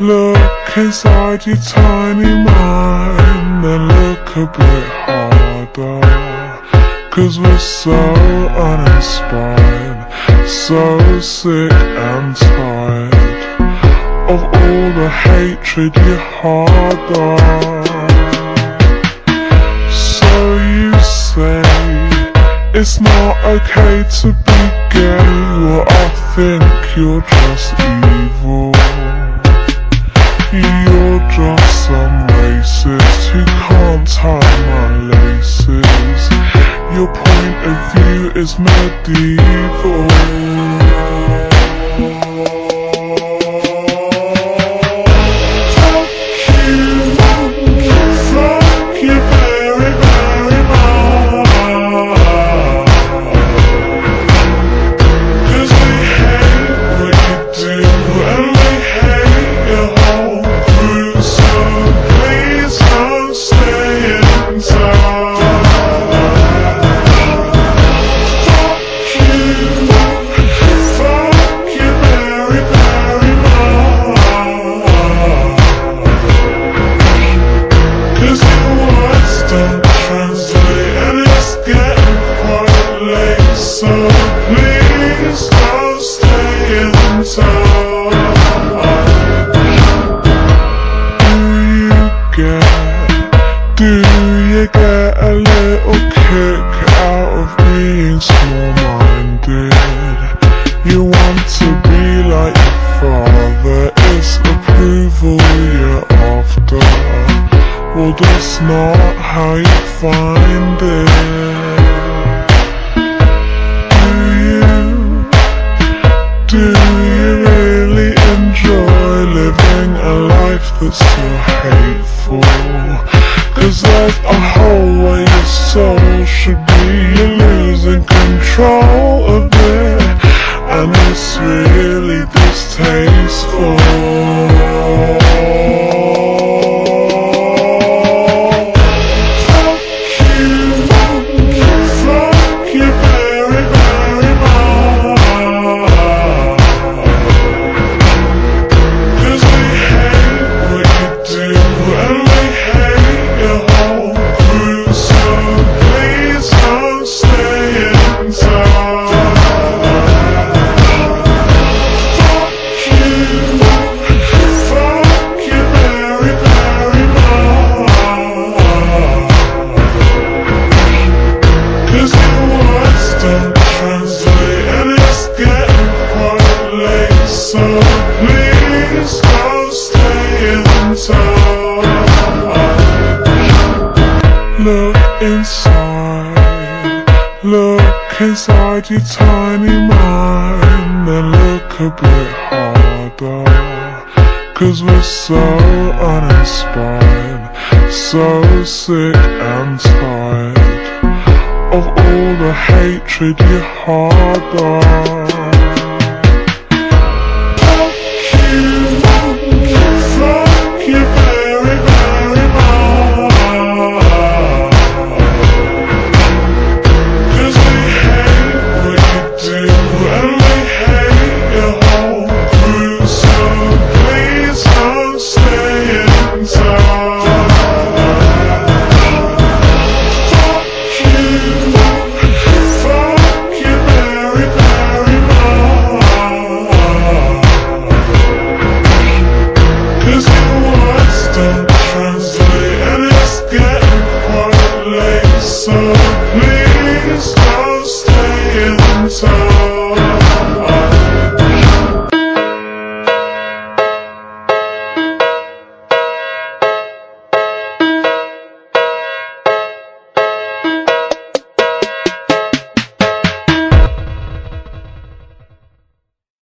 Look inside your tiny mind and look a bit harder, 'cause we're so uninspired, so sick and tired of all the hatred you harbor. So you say it's not okay to be gay. Well, I think you're just evil. You're just some racist who can't tie my laces. Your point of view is medieval. Do you get a little kick out of being small-minded? You want to be like your father, it's approval you're after. Well, that's not how you find it. Do you really enjoy living a life that's so hateful? 'Cause there's a hole where your soul should be. You're losing control of it, and it's really distasteful. So please don't stay inside. Look inside, look inside your tiny mind and look a bit harder, 'cause we're so uninspired, so sick and tired of all the hatred you harbor. So please don't stay inside.